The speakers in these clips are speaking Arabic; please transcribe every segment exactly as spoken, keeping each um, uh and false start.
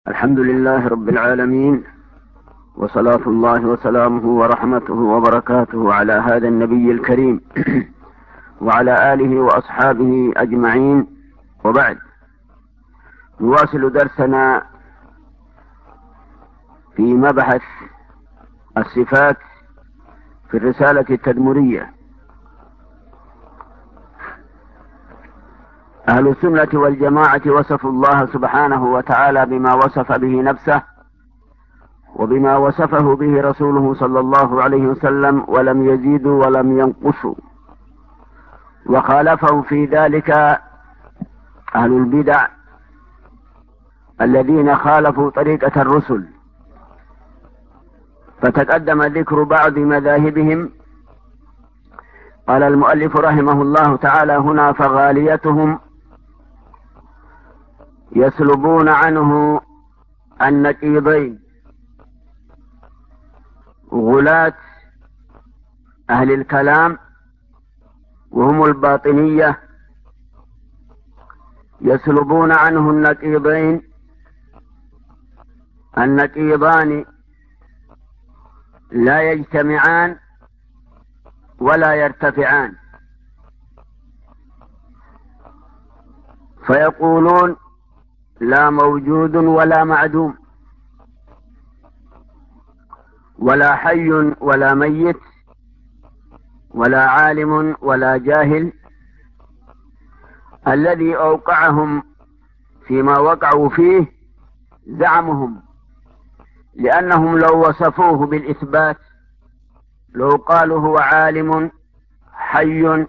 الحمد لله رب العالمين، وصلاة الله وسلامه ورحمته وبركاته على هذا النبي الكريم وعلى آله وأصحابه أجمعين، وبعد. نواصل درسنا في مبحث الصفات في الرسالة التدمرية. أهل السنة والجماعة وصفوا الله سبحانه وتعالى بما وصف به نفسه وبما وصفه به رسوله صلى الله عليه وسلم، ولم يزيدوا ولم ينقصوا. وخالفهم في ذلك أهل البدع الذين خالفوا طريقة الرسل، فتقدم ذكر بعض مذاهبهم. قال المؤلف رحمه الله تعالى هنا: فغاليتهم يسلبون عنه النقيضين. غلاة أهل الكلام وهم الباطنية يسلبون عنه النقيضين. النقيضان لا يجتمعان ولا يرتفعان، فيقولون لا موجود ولا معدوم، ولا حي ولا ميت، ولا عالم ولا جاهل. الذي أوقعهم فيما وقعوا فيه زعمهم، لأنهم لو وصفوه بالإثبات، لو قالوا هو عالم حي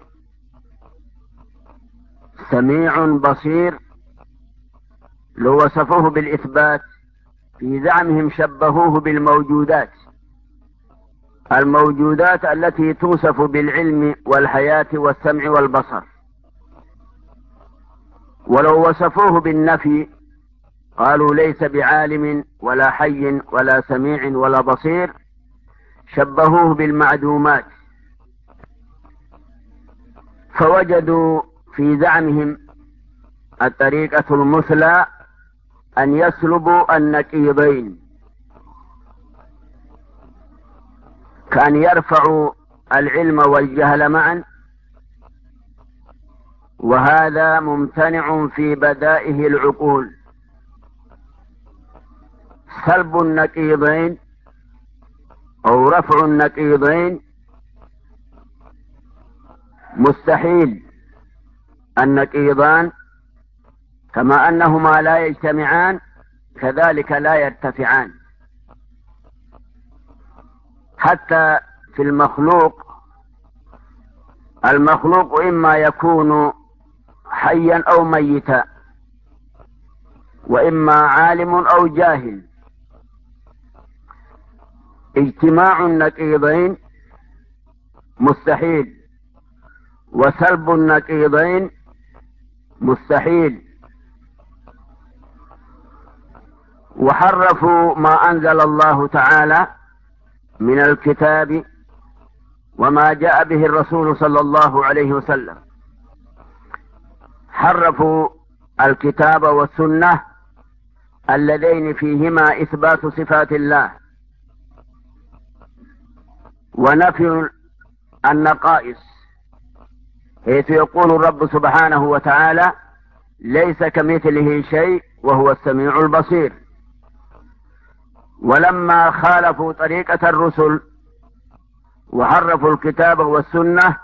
سميع بصير، لو وصفوه بالإثبات في زعمهم شبهوه بالموجودات، الموجودات التي توصف بالعلم والحياة والسمع والبصر. ولو وصفوه بالنفي قالوا ليس بعالم ولا حي ولا سميع ولا بصير، شبهوه بالمعدومات. فوجدوا في زعمهم الطريقة المثلى أن يسلبوا النقيضين، كأن يرفعوا العلم والجهل معا، وهذا ممتنع في بدائه العقول. سلب النقيضين أو رفع النقيضين مستحيل. النقيضان كما أنهما لا يجتمعان كذلك لا يرتفعان. حتى في المخلوق، المخلوق إما يكون حيا أو ميتا، وإما عالم أو جاهل. اجتماع النقيضين مستحيل، وسلب النقيضين مستحيل. وحرفوا ما أنزل الله تعالى من الكتاب وما جاء به الرسول صلى الله عليه وسلم. حرفوا الكتاب والسنة اللذين فيهما إثبات صفات الله ونفي النقائص، حيث يقول الرب سبحانه وتعالى: ليس كمثله شيء وهو السميع البصير. ولما خالفوا طريقة الرسل وحرفوا الكتاب والسنة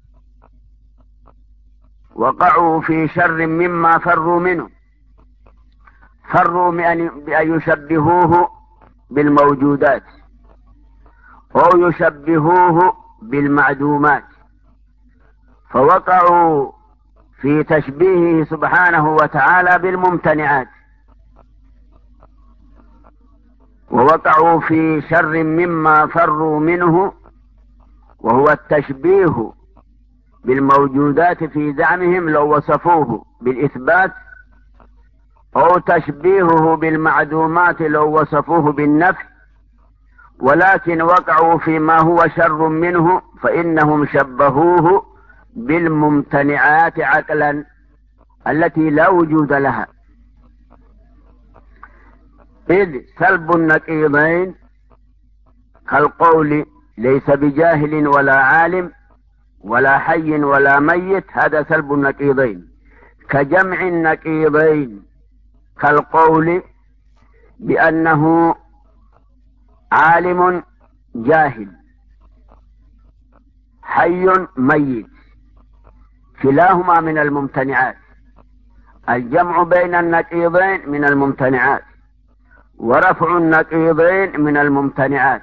وقعوا في شر مما فروا منه. فروا بأن يشبهوه بالموجودات أو يشبهوه بالمعدومات، فوقعوا في تشبيهه سبحانه وتعالى بالممتنعات، ووقعوا في شر مما فروا منه، وهو التشبيه بالموجودات في زعمهم لو وصفوه بالإثبات، أو تشبيهه بالمعدومات لو وصفوه بالنفي. ولكن وقعوا فيما هو شر منه، فإنهم شبهوه بالممتنعات عقلا التي لا وجود لها. إذ سلب النقيضين كالقول ليس بجاهل ولا عالم ولا حي ولا ميت، هذا سلب النقيضين. كجمع النقيضين كالقول بأنه عالم جاهل حي ميت، كلاهما من الممتنعات. الجمع بين النقيضين من الممتنعات، ورفع النقيضين من الممتنعات.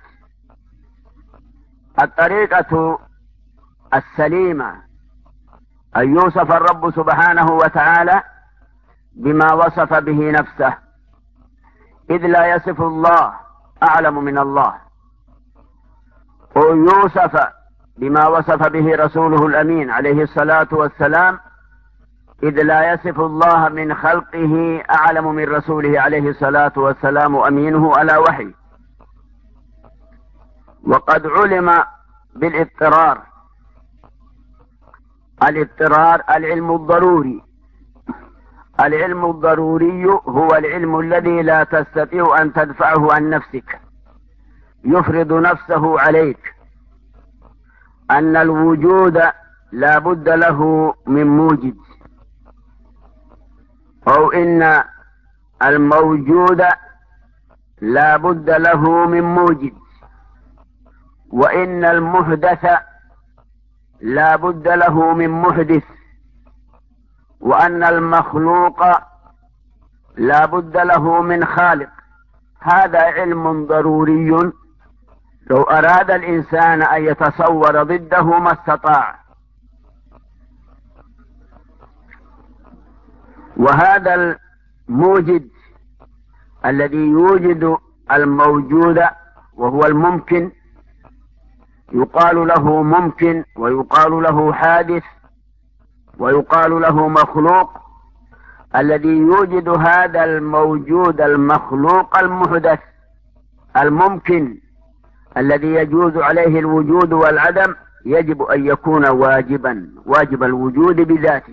الطريقة السليمة أن يوصف الرب سبحانه وتعالى بما وصف به نفسه، إذ لا يصف الله أعلم من الله، ويوصف بما وصف به رسوله الأمين عليه الصلاة والسلام، إذ لا يصف الله من خلقه أعلم من رسوله عليه الصلاة والسلام أمينه على وحي. وقد علم بالاضطرار، الاضطرار العلم الضروري. العلم الضروري هو العلم الذي لا تستطيع أن تدفعه عن نفسك، يفرض نفسه عليك، أن الوجود لا بد له من موجد، أو إن الموجود لا بد له من موجد، وإن المحدث لا بد له من محدث، وأن المخلوق لا بد له من خالق. هذا علم ضروري لو أراد الإنسان أن يتصور ضده ما استطاع. وهذا الموجد الذي يوجد الموجود وهو الممكن، يقال له ممكن، ويقال له حادث، ويقال له مخلوق. الذي يوجد هذا الموجود المخلوق المحدث الممكن الذي يجوز عليه الوجود والعدم، يجب أن يكون واجبا، واجب الوجود بذاته،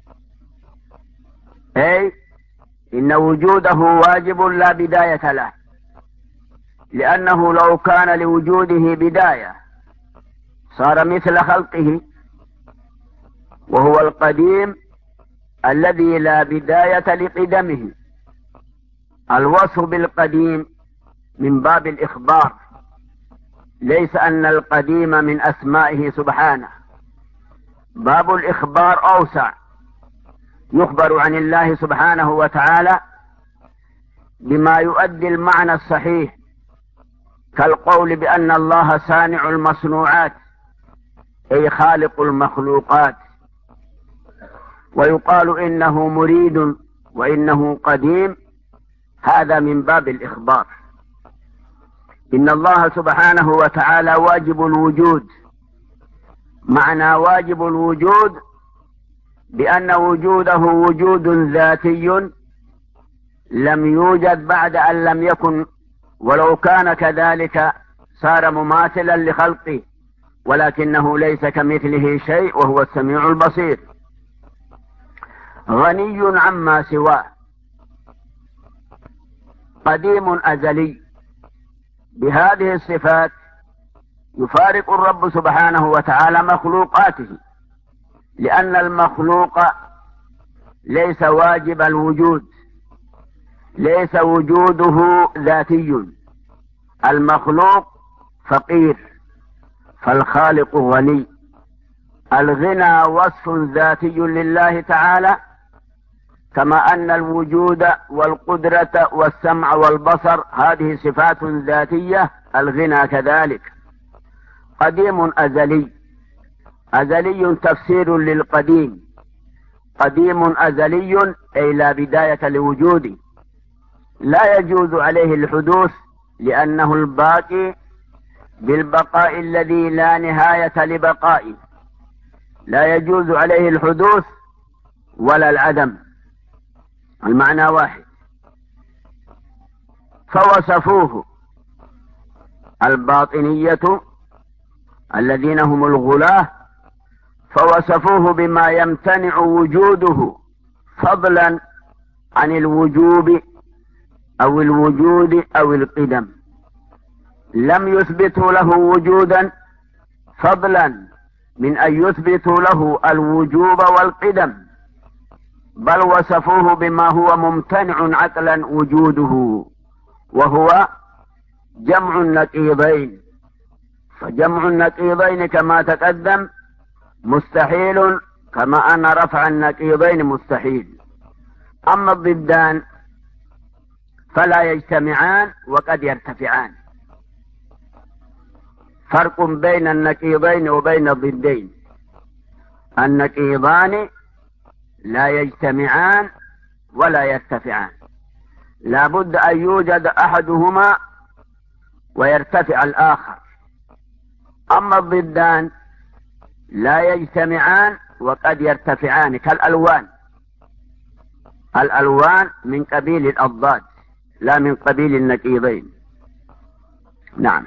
أي إن وجوده واجب لا بداية له، لأنه لو كان لوجوده بداية صار مثل خلقه، وهو القديم الذي لا بداية لقدمه. الوصف بالقديم من باب الإخبار، ليس أن القديم من أسمائه سبحانه. باب الإخبار أوسع، يخبر عن الله سبحانه وتعالى بما يؤدي المعنى الصحيح، كالقول بأن الله صانع المصنوعات، أي خالق المخلوقات. ويقال إنه مريد وإنه قديم، هذا من باب الإخبار. إن الله سبحانه وتعالى واجب الوجود. معنى واجب الوجود بأن وجوده وجود ذاتي لم يوجد بعد أن لم يكن، ولو كان كذلك صار مماثلا لخلقه، ولكنه ليس كمثله شيء وهو السميع البصير. غني عما سواه، قديم أزلي. بهذه الصفات يفارق الرب سبحانه وتعالى مخلوقاته، لأن المخلوق ليس واجب الوجود، ليس وجوده ذاتي. المخلوق فقير، فالخالق غني. الغنى وصف ذاتي لله تعالى، كما أن الوجود والقدرة والسمع والبصر هذه صفات ذاتية، الغنى كذلك. قديم أزلي، أزلي تفسير للقديم. قديم أزلي أي لا بداية لوجوده، لا يجوز عليه الحدوث، لأنه الباقي بالبقاء الذي لا نهاية لبقائه، لا يجوز عليه الحدوث ولا العدم، المعنى واحد. فوصفوه الباطنية الذين هم الغلاة، فوصفوه بما يمتنع وجوده فضلا عن الوجوب أو الوجود أو القدم، لم يثبتوا له وجودا فضلا من أن يثبتوا له الوجوب والقدم، بل وصفوه بما هو ممتنع عقلا وجوده، وهو جمع النقيضين. فجمع النقيضين كما تقدم مستحيل، كما أن رفع النقيضين مستحيل. أما الضدان فلا يجتمعان وقد يرتفعان. فرق بين النقيضين وبين الضدين: النقيضان لا يجتمعان ولا يرتفعان، لا بد أن يوجد أحدهما ويرتفع الآخر. أما الضدان لا يجتمعان وقد يرتفعان، كالألوان. الألوان من قبيل الأضداد لا من قبيل النقيضين. نعم.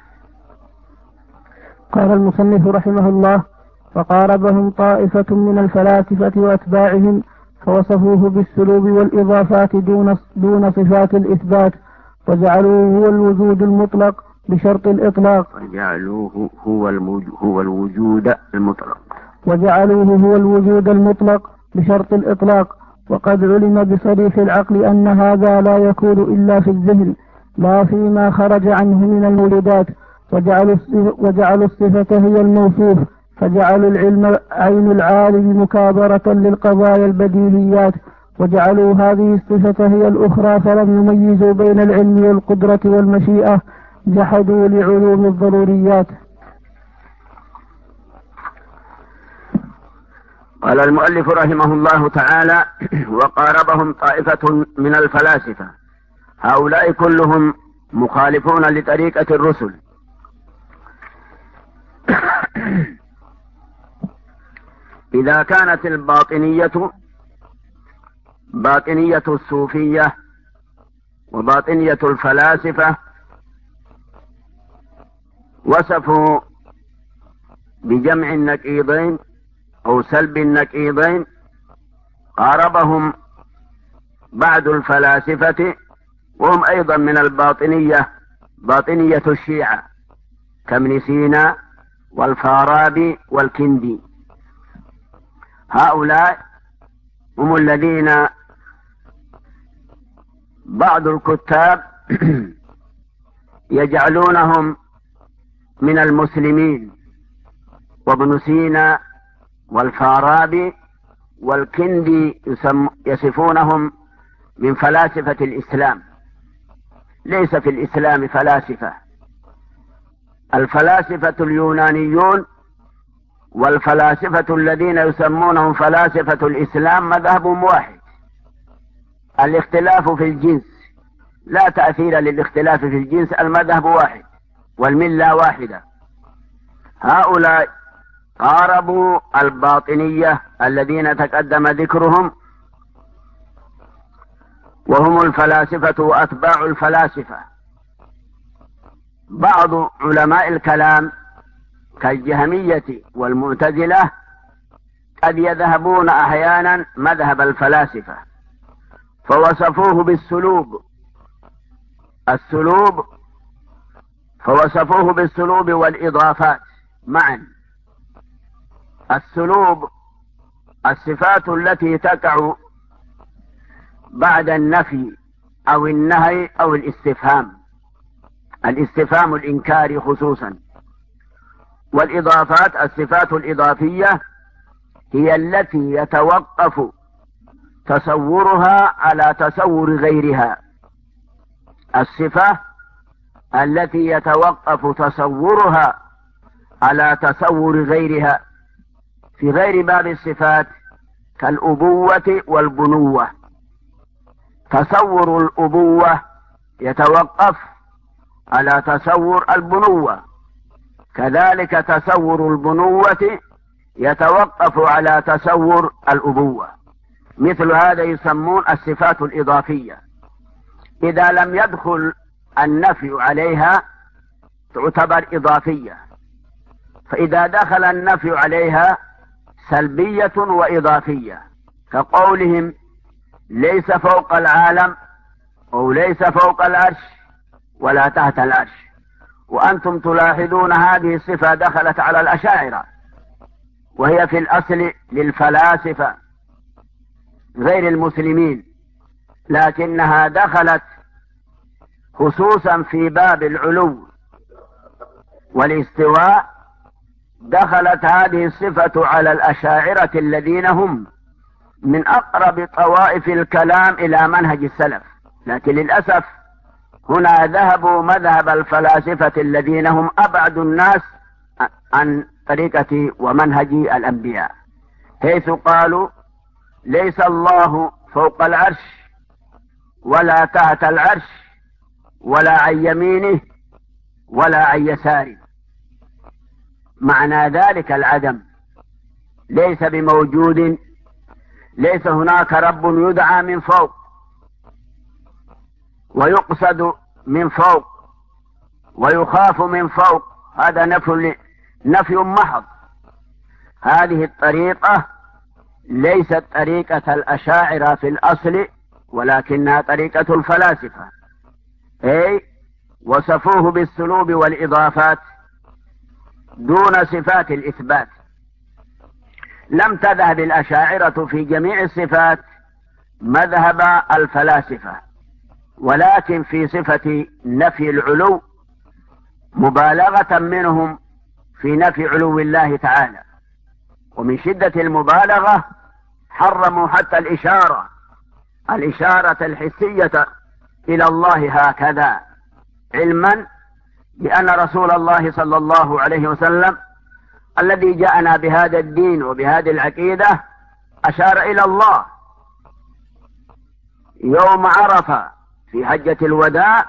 قال المصنف رحمه الله: فقاربهم طائفة من الفلاسفة وأتباعهم فوصفوه بالسلوب والإضافات دون دون صفات الإثبات، وجعلوه هو الوجود المطلق بشرط الإطلاق وجعلوه هو هو الوجود المطلق وجعلوه هو الوجود المطلق بشرط الإطلاق. وقد علم بصريح العقل أن هذا لا يكون إلا في الذهن، لا فيما خرج عنه من المولدات. وجعلوا وجعلوا الصفة هي الموصوف، فجعلوا العلم عين العالم مكابرة للقضايا البديهيات، وجعلوا هذه الصفة هي الأخرى، فلم يميزوا بين العلم والقدرة والمشيئة، جحدوا لعلوم الضروريات. قال المؤلف رحمه الله تعالى: وقاربهم طائفة من الفلاسفة. هؤلاء كلهم مخالفون لطريقة الرسل. إذا كانت الباطنية باطنية الصوفية وباطنية الفلاسفة وصفوا بجمع النقيضين أو سلب النقيضين، قاربهم بعض الفلاسفة وهم أيضا من الباطنية، باطنية الشيعة كابن سينا والفارابي والكندي. هؤلاء هم الذين بعض الكتاب يجعلونهم من المسلمين، وابن سينا والفارابي والكندي يصفونهم من فلاسفة الإسلام. ليس في الإسلام فلاسفة. الفلاسفة اليونانيون والفلاسفة الذين يسمونهم فلاسفة الإسلام مذهبهم واحد، الاختلاف في الجنس، لا تأثير للاختلاف في الجنس، المذهب واحد والملة واحدة. هؤلاء قاربوا الباطنية الذين تقدم ذكرهم، وهم الفلاسفة وأتباع الفلاسفة. بعض علماء الكلام كالجهمية والمعتزلة قد يذهبون أحيانا مذهب الفلاسفة، فوصفوه بالسلوب السلوب فوصفوه بالسلوب والإضافات معا. السلوب الصفات التي تقع بعد النفي أو النهي أو الاستفهام، الاستفهام الإنكاري خصوصا. والإضافات الصفات الإضافية هي التي يتوقف تصورها على تصور غيرها. الصفة التي يتوقف تصورها على تصور غيرها في غير باب الصفات كالأبوة والبنوة. تصور الأبوة يتوقف على تصور البنوة، كذلك تصور البنوة يتوقف على تصور الأبوة. مثل هذا يسمون الصفات الإضافية. إذا لم يدخل النفي عليها تعتبر إضافية، فإذا دخل النفي عليها سلبية وإضافية، كقولهم ليس فوق العالم أو ليس فوق العرش ولا تحت العرش. وأنتم تلاحظون هذه الصفة دخلت على الأشاعرة، وهي في الأصل للفلاسفة غير المسلمين، لكنها دخلت خصوصا في باب العلو والاستواء. دخلت هذه الصفة على الأشاعرة الذين هم من أقرب طوائف الكلام إلى منهج السلف، لكن للأسف هنا ذهبوا مذهب الفلاسفة الذين هم أبعد الناس عن طريقة ومنهج الأنبياء، حيث قالوا ليس الله فوق العرش ولا تحت العرش ولا عن يمينه ولا عن يساره. معنى ذلك العدم، ليس بموجود، ليس هناك رب يدعى من فوق ويقصد من فوق ويخاف من فوق، هذا نفي نفي محض. هذه الطريقة ليست طريقة الأشاعرة في الأصل، ولكنها طريقة الفلاسفة، أي وصفوه بالسلوب والإضافات دون صفات الإثبات. لم تذهب الأشاعرة في جميع الصفات مذهب الفلاسفة، ولكن في صفة نفي العلو مبالغة منهم في نفي علو الله تعالى، ومن شدة المبالغة حرموا حتى الإشارة الإشارة الحسية إلى الله هكذا، علما بأن رسول الله صلى الله عليه وسلم الذي جاءنا بهذا الدين وبهذه العقيدة أشار إلى الله يوم عرفة في حجة الوداع،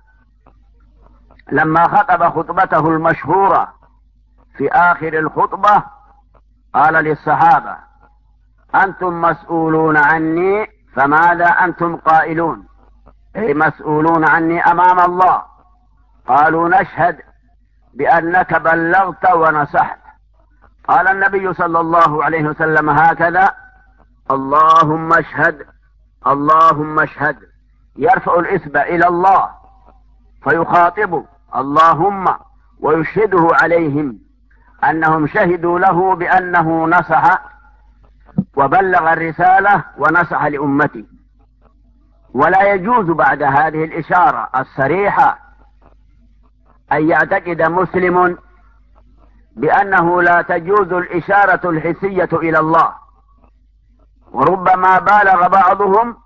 لما خطب خطبته المشهورة في آخر الخطبة قال للصحابة: أنتم مسؤولون عني فماذا أنتم قائلون؟ أي مسؤولون عني أمام الله. قالوا: نشهد بأنك بلغت ونصحت. قال النبي صلى الله عليه وسلم هكذا: اللهم اشهد اللهم اشهد، يرفع الإثم إلى الله فيخاطب اللهم ويشهده عليهم أنهم شهدوا له بأنه نصح وبلغ الرسالة ونصح لأمته. ولا يجوز بعد هذه الإشارة الصريحة أن يعتقد مسلم بأنه لا تجوز الإشارة الحسية إلى الله، وربما بالغ بعضهم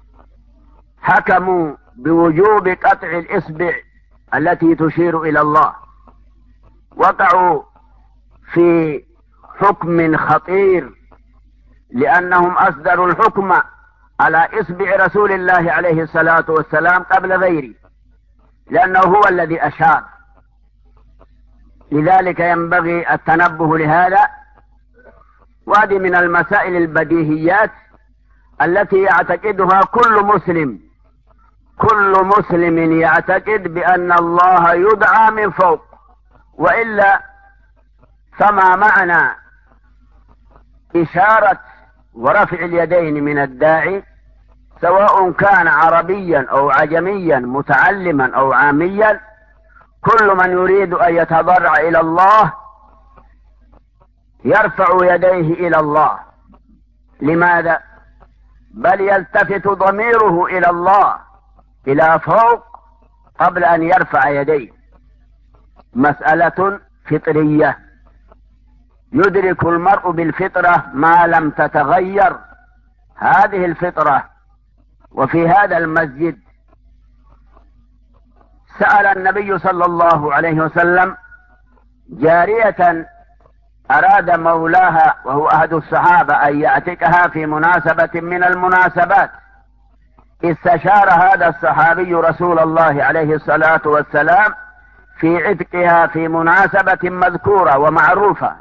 حكموا بوجوب قطع الإصبع التي تشير إلى الله، وقعوا في حكم خطير، لأنهم أصدروا الحكم على إصبع رسول الله عليه الصلاة والسلام قبل غيره، لأنه هو الذي أشار. لذلك ينبغي التنبه لهذا، وهذه من المسائل البديهيات التي يعتقدها كل مسلم. كل مسلم يعتقد بأن الله يدعى من فوق، وإلا فما معنى إشارة ورفع اليدين من الداعي، سواء كان عربيا أو عجميا، متعلما أو عاميا؟ كل من يريد أن يتضرع إلى الله يرفع يديه إلى الله. لماذا؟ بل يلتفت ضميره إلى الله إلى فوق قبل أن يرفع يديه. مسألة فطرية يدرك المرء بالفطرة ما لم تتغير هذه الفطرة. وفي هذا المسجد سأل النبي صلى الله عليه وسلم جارية أراد مولاها وهو أحد الصحابة أن يعتقها في مناسبة من المناسبات. استشار هذا الصحابي رسول الله عليه الصلاة والسلام في عتقها في مناسبة مذكورة ومعروفة.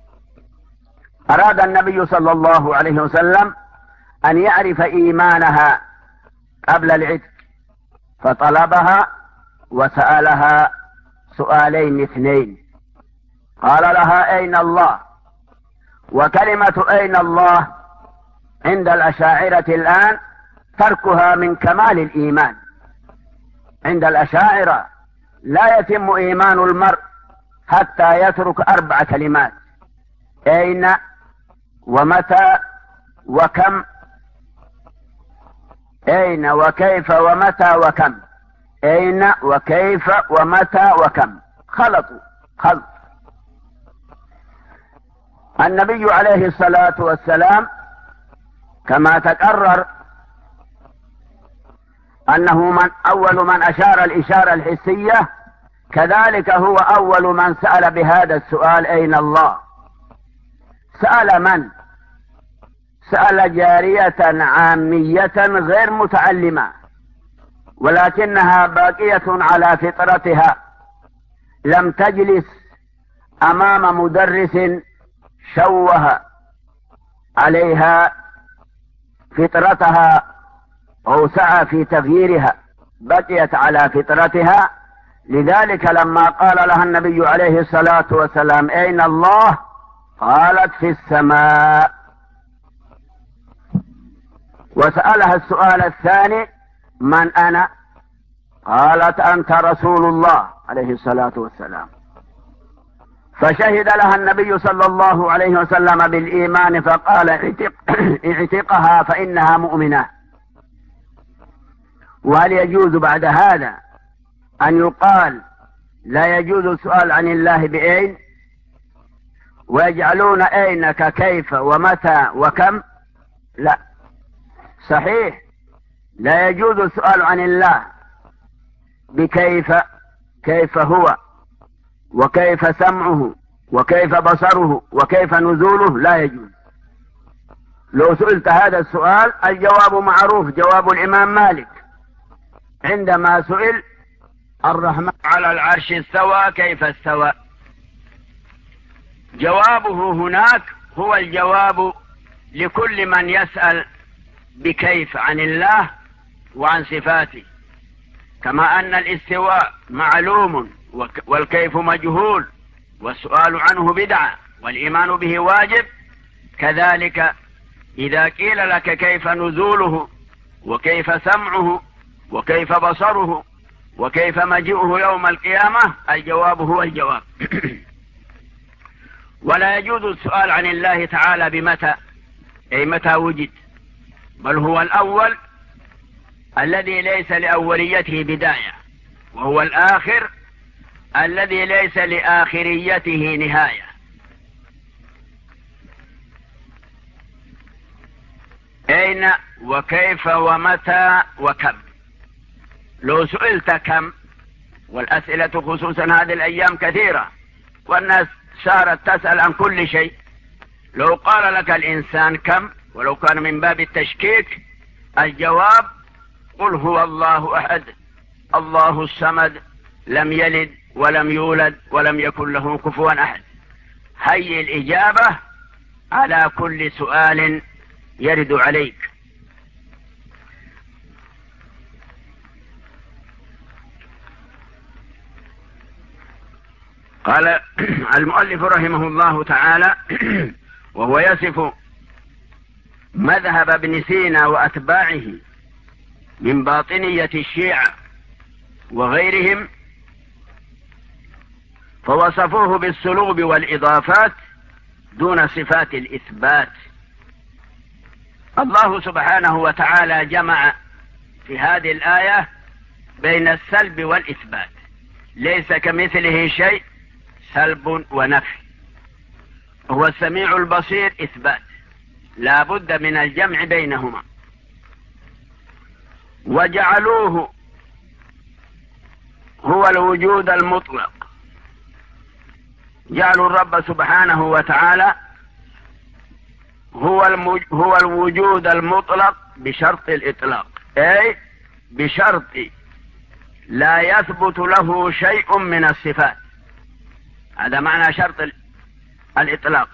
أراد النبي صلى الله عليه وسلم أن يعرف إيمانها قبل العتق، فطلبها وسألها سؤالين اثنين. قال لها: أين الله؟ وكلمة أين الله عند الأشاعرة الآن تركها من كمال الإيمان، عند الأشاعرة لا يتم إيمان المرء حتى يترك أربع كلمات: أين ومتى وكم. أين وكيف ومتى وكم. أين وكيف ومتى وكم. خلطوا خلط. النبي عليه الصلاة والسلام كما تكرر أنه من أول من أشار الإشارة الحسية، كذلك هو أول من سأل بهذا السؤال: أين الله؟ سأل من؟ سأل جارية عامية غير متعلمة، ولكنها باقية على فطرتها، لم تجلس أمام مدرس شوه عليها فطرتها أو سعى في تغييرها، بقيت على فطرتها. لذلك لما قال لها النبي عليه الصلاة والسلام: أين الله؟ قالت: في السماء. وسألها السؤال الثاني: من أنا؟ قالت: أنت رسول الله عليه الصلاة والسلام. فشهد لها النبي صلى الله عليه وسلم بالإيمان، فقال: اعتق اعتقها فإنها مؤمنة. وهل يجوز بعد هذا أن يقال لا يجوز السؤال عن الله بأين، ويجعلون أين ككيف ومتى وكم؟ لا، صحيح لا يجوز السؤال عن الله بكيف، كيف هو وكيف سمعه وكيف بصره وكيف نزوله، لا يجوز. لو سئلت هذا السؤال الجواب معروف، جواب الإمام مالك عندما سئل: الرحمن على العرش استوى، كيف استوى؟ جوابه هناك هو الجواب لكل من يسأل بكيف عن الله وعن صفاته، كما أن الاستواء معلوم والكيف مجهول والسؤال عنه بدعة والإيمان به واجب، كذلك إذا قيل لك كيف نزوله وكيف سمعه وكيف بصره وكيف مجيئه يوم القيامة، الجواب هو الجواب. ولا يجوز السؤال عن الله تعالى بمتى، أي متى وجد، بل هو الأول الذي ليس لأوليته بداية، وهو الآخر الذي ليس لآخريته نهاية. أين وكيف ومتى وكم. لو سئلت كم، والأسئلة خصوصا هذه الأيام كثيرة والناس صارت تسأل عن كل شيء، لو قال لك الإنسان كم ولو كان من باب التشكيك، الجواب: قل هو الله أحد الله الصمد لم يلد ولم يولد ولم يكن له كفوا أحد. هي الإجابة على كل سؤال يرد عليك. قال المؤلف رحمه الله تعالى: وهو يصف مذهب ابن سينا وأتباعه من باطنية الشيعة وغيرهم، فوصفوه بالسلوب والإضافات دون صفات الإثبات. الله سبحانه وتعالى جمع في هذه الآية بين السلب والإثبات، ليس كمثله شيء، سلب ونفي. هو السميع البصير إثبات، لا بد من الجمع بينهما. وجعلوه هو الوجود المطلق، جعلوا الرب سبحانه وتعالى هو المج... هو الوجود المطلق بشرط الإطلاق، أي بشرط لا يثبت له شيء من الصفات. هذا معنى شرط ال... الإطلاق،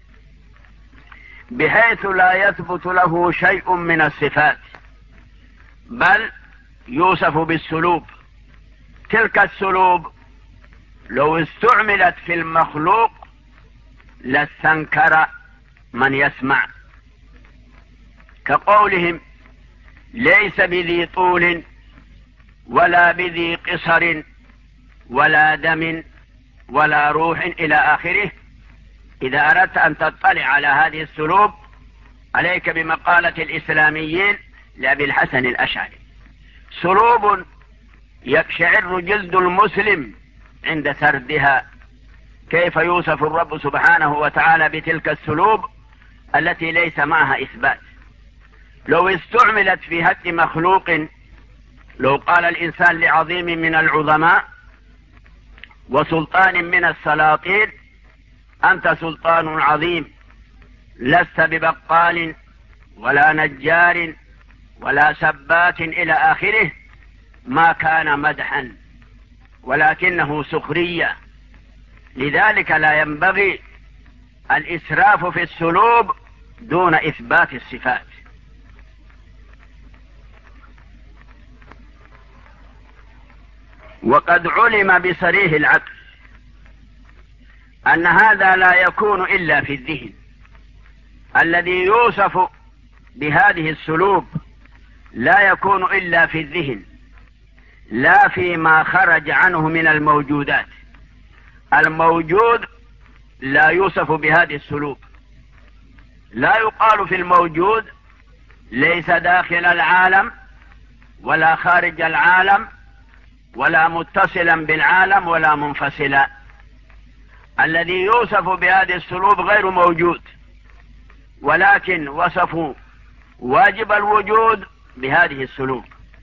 بحيث لا يثبت له شيء من الصفات، بل يوصف بالسلوب. تلك السلوب لو استعملت في المخلوق لاستنكر من يسمع، كقولهم: ليس بذي طول ولا بذي قصر ولا دم ولا روح إلى آخره. إذا أردت أن تطلع على هذه السلوب عليك بمقالة الإسلاميين لأبي الحسن الأشعري: سلوب يقشعر جلد المسلم عند سردها. كيف يوصف الرب سبحانه وتعالى بتلك السلوب التي ليس معها إثبات؟ لو استعملت في هد مخلوق، لو قال الإنسان لعظيم من العظماء وسلطان من السلاطين: أنت سلطان عظيم، لست ببقال ولا نجار ولا سبات إلى آخره، ما كان مدحا ولكنه سخرية. لذلك لا ينبغي الإسراف في السلوب دون إثبات الصفات. وقد علم بصريح العقل أن هذا لا يكون إلا في الذهن. الذي يوصف بهذه السلوب لا يكون إلا في الذهن، لا فيما خرج عنه من الموجودات. الموجود لا يوصف بهذه السلوب. لا يقال في الموجود ليس داخل العالم ولا خارج العالم ولا متصلا بالعالم ولا منفصلا. الذي يوصف بهذه السلوب غير موجود، ولكن وصفوا واجب الوجود بهذه السلوب.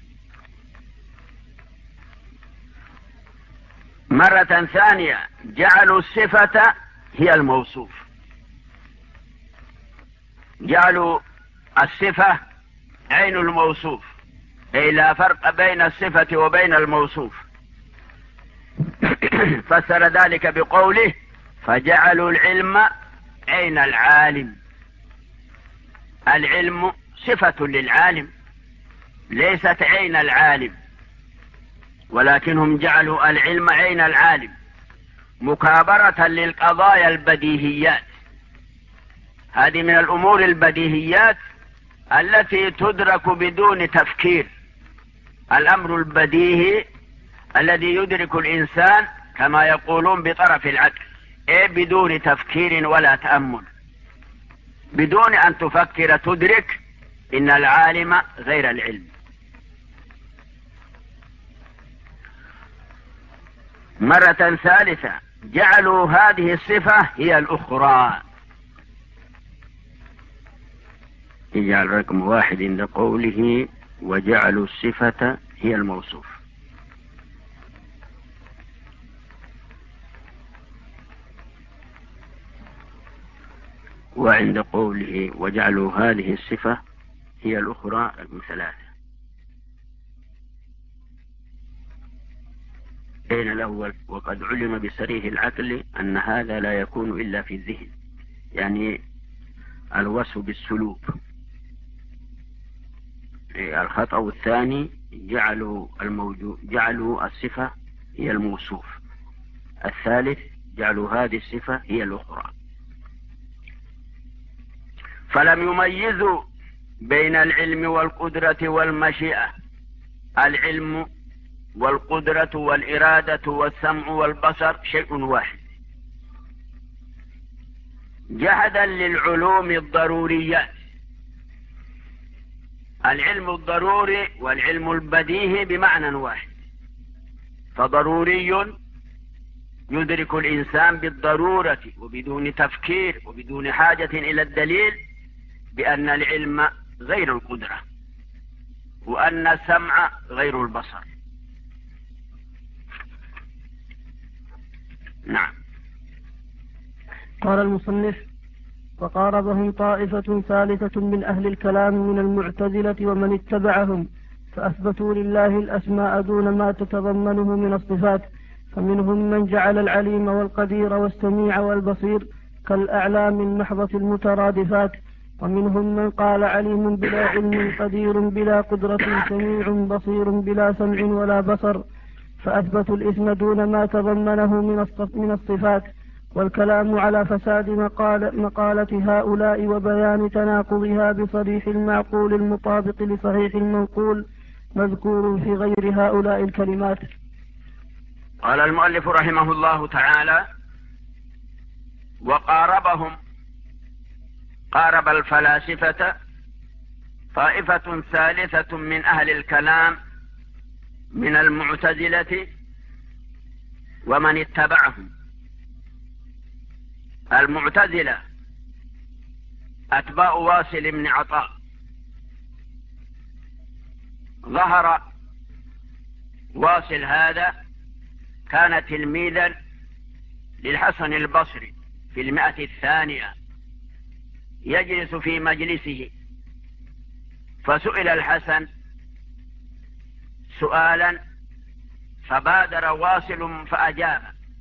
مرة ثانية جعلوا الصفة هي الموصوف، جعلوا الصفة عين الموصوف، أي لا فرق بين الصفة وبين الموصوف. فسر ذلك بقوله: فجعلوا العلم عين العالم. العلم صفة للعالم ليست عين العالم، ولكنهم جعلوا العلم عين العالم مكابرة للقضايا البديهيات. هذه من الأمور البديهيات التي تدرك بدون تفكير. الأمر البديهي الذي يدرك الإنسان كما يقولون بطرف العقل، إيه بدون تفكير ولا تأمل، بدون أن تفكر تدرك إن العالم غير العلم. مرة ثالثة جعلوا هذه الصفة هي الأخرى. يجعل رقم واحد عند قوله: وجعلوا الصفة هي الموصوف. وعند قوله: وجعلوا هذه الصفة هي الأخرى، رقم ثلاثة. بين الأول: وقد علم بصريح العقل أن هذا لا يكون إلا في الذهن، يعني الوصف بالسلوك. الخطأ الثاني: جعلوا الموجود جعلوا الصفة هي الموصوف. الثالث: جعلوا هذه الصفة هي الأخرى. فلم يميزوا بين العلم والقدرة والمشيئة. العلم والقدرة والإرادة والسمع والبصر شيء واحد. جحدا للعلوم الضروريات. العلم الضروري والعلم البديهي بمعنى واحد، فضروري يدرك الإنسان بالضرورة وبدون تفكير وبدون حاجة إلى الدليل بأن العلم غير القدرة، وأن السمع غير البصر. نعم. قال المصنف: وقاربهم طائفة ثالثة من أهل الكلام من المعتزلة ومن اتبعهم، فأثبتوا لله الأسماء دون ما تتضمنه من الصفات. فمنهم من جعل العليم والقدير والسميع والبصير كالأعلام المحضة المترادفات، ومنهم من قال عليم بلا علم، قدير بلا قدرة، سميع بصير بلا سمع ولا بصر، فأثبتوا الإثم دون ما تضمنه من الصفات. والكلام على فساد مقال مقالة هؤلاء وبيان تناقضها بصريح المعقول المطابق لصحيح المنقول مذكور في غير هؤلاء الكلمات. قال المؤلف رحمه الله تعالى: وقاربهم، قارب الفلاسفة طائفة ثالثة من أهل الكلام من المعتزلة ومن اتبعهم. المعتزلة أتباع واصل بن عطاء، ظهر واصل هذا كان تلميذا للحسن البصري في المئة الثانية، يجلس في مجلسه، فسئل الحسن سؤالا فبادر واصل فأجاب: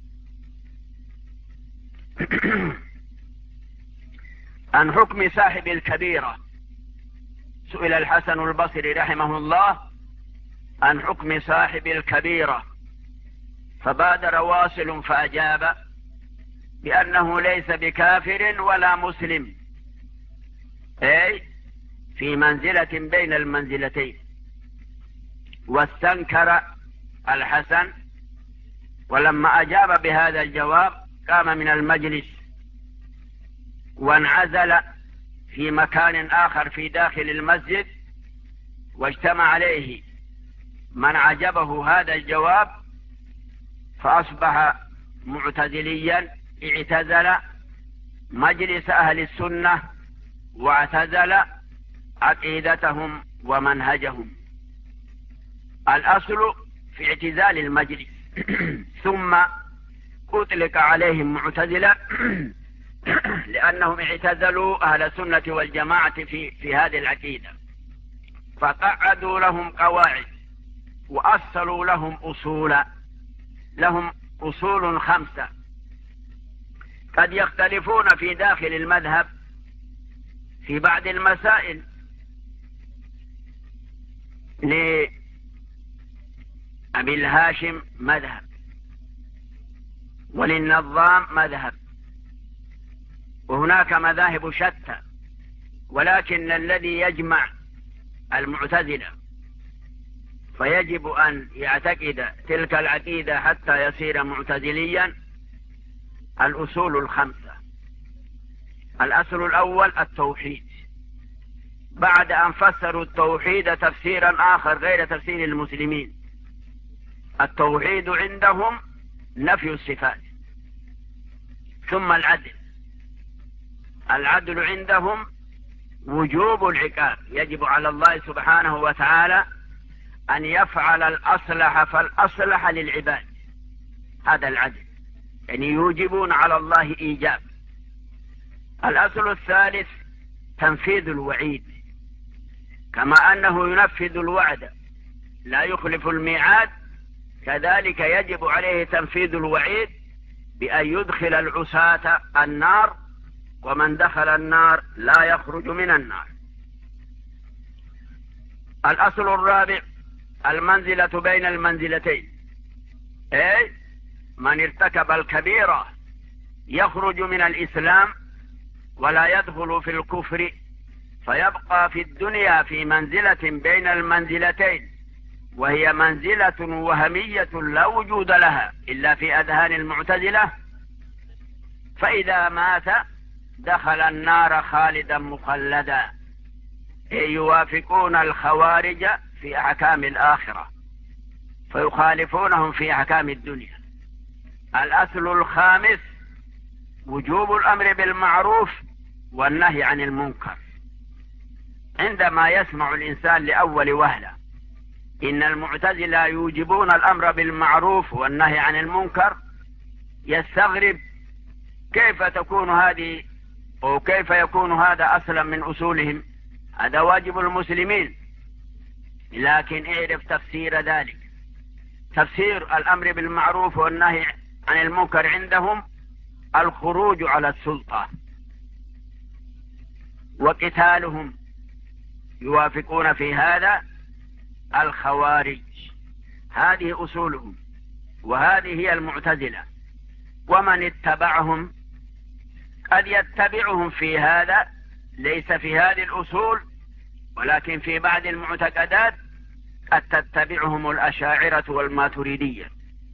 عن حكم صاحب الكبيرة. سئل الحسن البصري رحمه الله عن حكم صاحب الكبيرة، فبادر واصل فأجاب بأنه ليس بكافر ولا مسلم، أي في منزلة بين المنزلتين. واستنكر الحسن، ولما أجاب بهذا الجواب قام من المجلس وانعزل في مكان آخر في داخل المسجد، واجتمع عليه من عجبه هذا الجواب، فأصبح معتزليا، اعتزل مجلس أهل السنة واعتزل عقيدتهم ومنهجهم. الأصل في اعتزال المجلس ثم أطلق عليهم معتزلة لأنهم اعتزلوا أهل السنة والجماعة في, في هذه العقيدة، فقعدوا لهم قواعد وأصلوا لهم أصولا، لهم أصول خمسة. قد يختلفون في داخل المذهب في بعض المسائل، لأبي الهاشم مذهب، وللنظام مذهب، وهناك مذاهب شتى، ولكن الذي يجمع المعتزلة فيجب أن يعتقد تلك العقيدة حتى يصير معتزليا الأصول الخمسة. الأصل الأول التوحيد، بعد أن فسروا التوحيد تفسيرا آخر غير تفسير المسلمين. التوحيد عندهم نفي الصفات. ثم العدل، العدل عندهم وجوب العقاب، يجب على الله سبحانه وتعالى أن يفعل الأصلح فالأصلح للعباد، هذا العدل، يعني يوجبون على الله إيجاب. الأصل الثالث تنفيذ الوعيد، كما أنه ينفذ الوعد لا يخلف الميعاد، كذلك يجب عليه تنفيذ الوعيد بأن يدخل العصاة النار، ومن دخل النار لا يخرج من النار. الأصل الرابع المنزلة بين المنزلتين، أي من ارتكب الكبيرة يخرج من الإسلام ولا يدخل في الكفر، فيبقى في الدنيا في منزلة بين المنزلتين، وهي منزلة وهمية لا وجود لها إلا في أذهان المعتزلة. فإذا مات دخل النار خالدا مخلدا، يوافقون الخوارج في أحكام الآخرة فيخالفونهم في أحكام الدنيا. الأصل الخامس وجوب الأمر بالمعروف والنهي عن المنكر. عندما يسمع الإنسان لأول وهلة إن المعتزلة يوجبون الأمر بالمعروف والنهي عن المنكر، يستغرب كيف تكون هذه، أو كيف يكون هذا أصلا من أصولهم، هذا واجب المسلمين. لكن اعرف تفسير ذلك. تفسير الأمر بالمعروف والنهي عن المنكر عندهم الخروج على السلطة وقتالهم، يوافقون في هذا الخوارج. هذه أصولهم، وهذه هي المعتزلة. ومن اتبعهم قد يتبعهم في هذا، ليس في هذه الأصول ولكن في بعض المعتقدات تتبعهم الأشاعرة والماتريدية.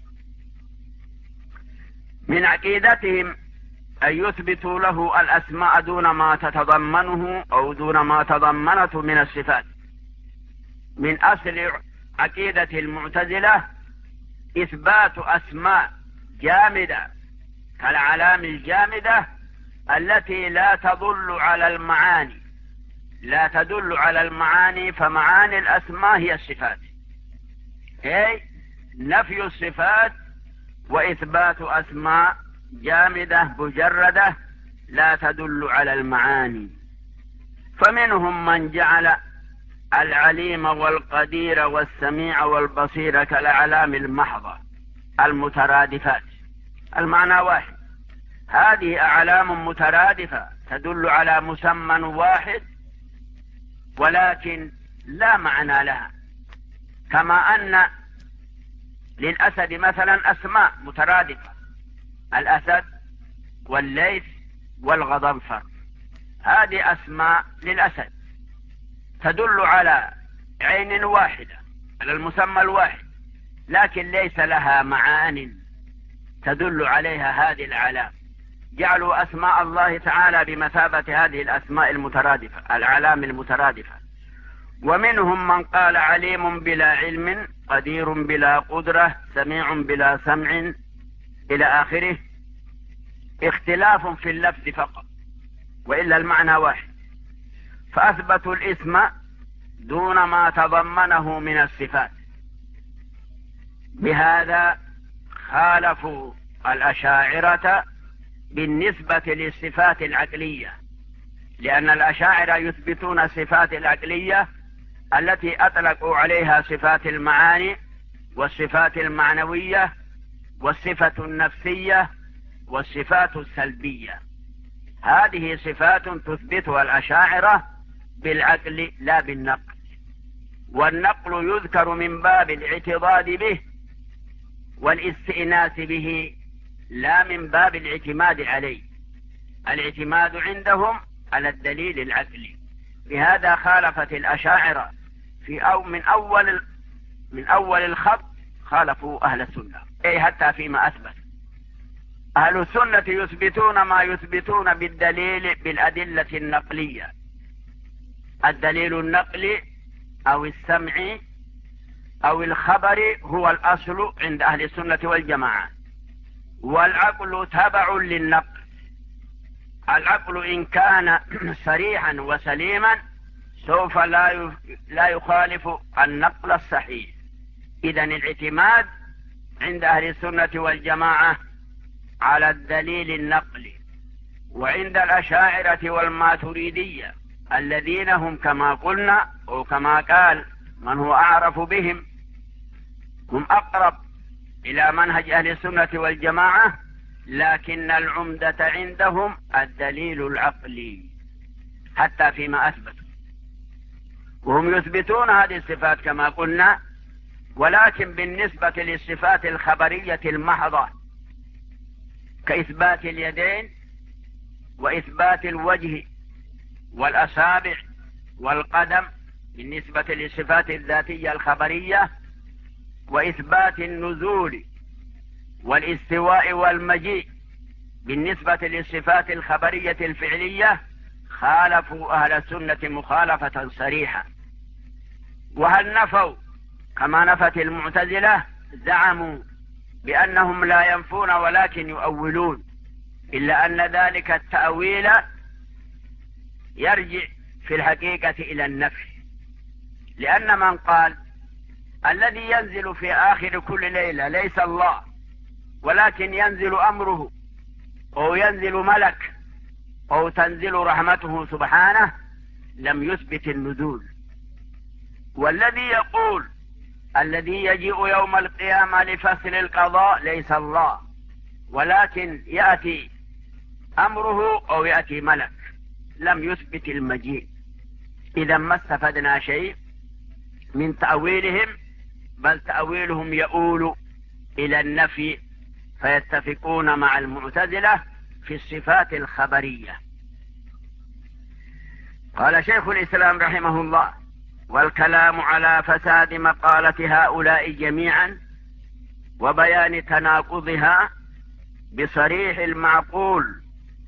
من عقيدتهم أن يثبتوا له الأسماء دون ما تتضمنه أو دون ما تضمنته من الصفات. من أصل عقيدة المعتزلة إثبات أسماء جامدة كالعلام الجامدة التي لا تدل على المعاني، لا تدل على المعاني، فمعاني الأسماء هي الصفات، أي نفي الصفات وإثبات أسماء جامدة مجردة لا تدل على المعاني. فمنهم من جعل العليم والقدير والسميع والبصير كالأعلام المحضة المترادفات، المعنى واحد. هذه أعلام مترادفة تدل على مسمى واحد ولكن لا معنى لها، كما أن للأسد مثلا أسماء مترادفة، الأسد والليث والغضنفر، هذه أسماء للأسد تدل على عين واحدة، على المسمى الواحد، لكن ليس لها معان تدل عليها هذه العلام. جعلوا أسماء الله تعالى بمثابة هذه الأسماء المترادفة، العلام المترادفة. ومنهم من قال عليم بلا علم، قدير بلا قدرة، سميع بلا سمع، إلى آخره. اختلاف في اللفظ فقط، وإلا المعنى واحد. فأثبتوا الاسم دون ما تضمنه من الصفات. بهذا خالفوا الأشاعرة بالنسبة للصفات العقلية، لأن الأشاعرة يثبتون الصفات العقلية التي أطلقوا عليها صفات المعاني والصفات المعنوية والصفة النفسية والصفات السلبية. هذه صفات تثبتها الأشاعرة بالعقل لا بالنقل، والنقل يذكر من باب الاعتضاد به والاستئناس به لا من باب الاعتماد عليه. الاعتماد عندهم على الدليل العقلي. لهذا خالفت الأشاعرة في أو من أول من أول الخط خالفوا أهل السنة، أي حتى فيما أثبت. أهل السنة يثبتون ما يثبتون بالدليل بالأدلة النقلية. الدليل النقلي أو السمعي أو الخبري هو الأصل عند أهل السنة والجماعة، والعقل تبع للنقل. العقل إن كان صريحا وسليما سوف لا لا يخالف النقل الصحيح. إذن الاعتماد عند أهل السنة والجماعة على الدليل النقلي. وعند الأشاعرة والماتريدية الذين هم كما قلنا وكما قال من هو أعرف بهم، هم أقرب إلى منهج أهل السنة والجماعة، لكن العمدة عندهم الدليل العقلي حتى فيما أثبتوا. وهم يثبتون هذه الصفات كما قلنا، ولكن بالنسبة للصفات الخبرية المحضة كإثبات اليدين وإثبات الوجه والأصابع والقدم بالنسبة للصفات الذاتية الخبرية، وإثبات النزول والاستواء والمجيء بالنسبة للصفات الخبرية الفعلية، خالفوا أهل السنة مخالفة صريحة. وهل نفوا كما نفت المعتزلة؟ زعموا بأنهم لا ينفون ولكن يؤولون، إلا أن ذلك التأويل يرجع في الحقيقة إلى النفي. لأن من قال الذي ينزل في آخر كل ليلة ليس الله ولكن ينزل أمره أو ينزل ملك أو تنزل رحمته سبحانه، لم يثبت النزول. والذي يقول الذي يجيء يوم القيامة لفصل القضاء ليس الله ولكن يأتي أمره أو يأتي ملك، لم يثبت المجيء. إذا ما استفدنا شيء من تأويلهم، بل تأويلهم يؤول إلى النفي، فيتفقون مع المعتزلة في الصفات الخبرية. قال شيخ الإسلام رحمه الله: والكلام على فساد مقالة هؤلاء جميعا وبيان تناقضها بصريح المعقول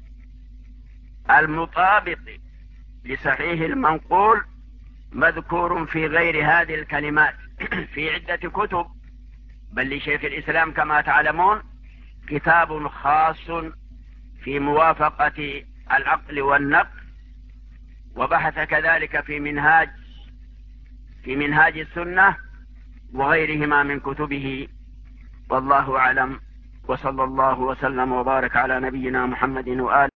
المطابق لصحيح المنقول مذكور في غير هذه الكلمات في عدة كتب، بل لشيخ الإسلام كما تعلمون كتاب خاص في موافقة العقل والنقل، وبحث كذلك في منهاج في منهاج السنة وغيرهما من كتبه، والله أعلم. وصلى الله وسلم وبارك على نبينا محمد وآله